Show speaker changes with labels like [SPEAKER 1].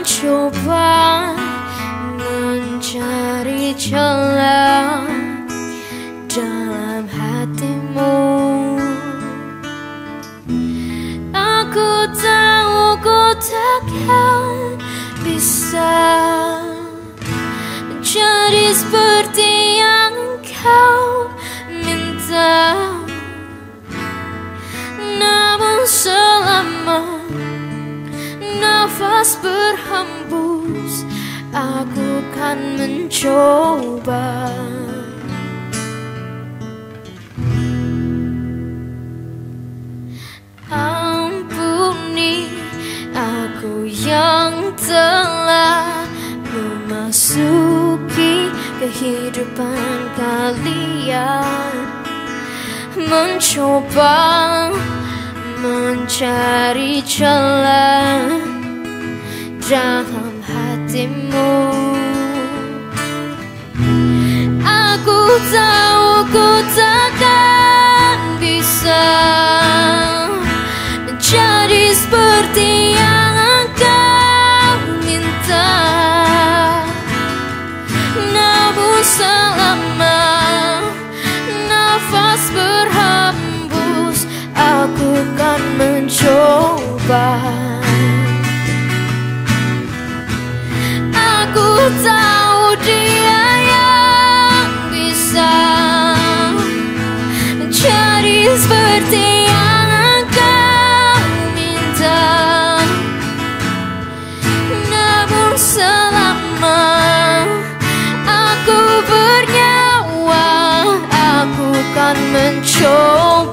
[SPEAKER 1] mencoba mencari celah dalam hatimu. Aku tahu ku takkan bisa menjadi seperti yang kau minta, namun selama nafas berhembus aku kan mencoba. Ampuni aku yang telah memasuki kehidupan kalian, mencoba mencari celah dalam hatimu. Aku tahu ku takkan bisa menjadi seperti yang kau minta, namun selama nafas berhembus aku kan mencoba. Aku tahu dia yang bisa menjadi seperti yang kau minta, namun selama aku bernyawa aku kan mencoba.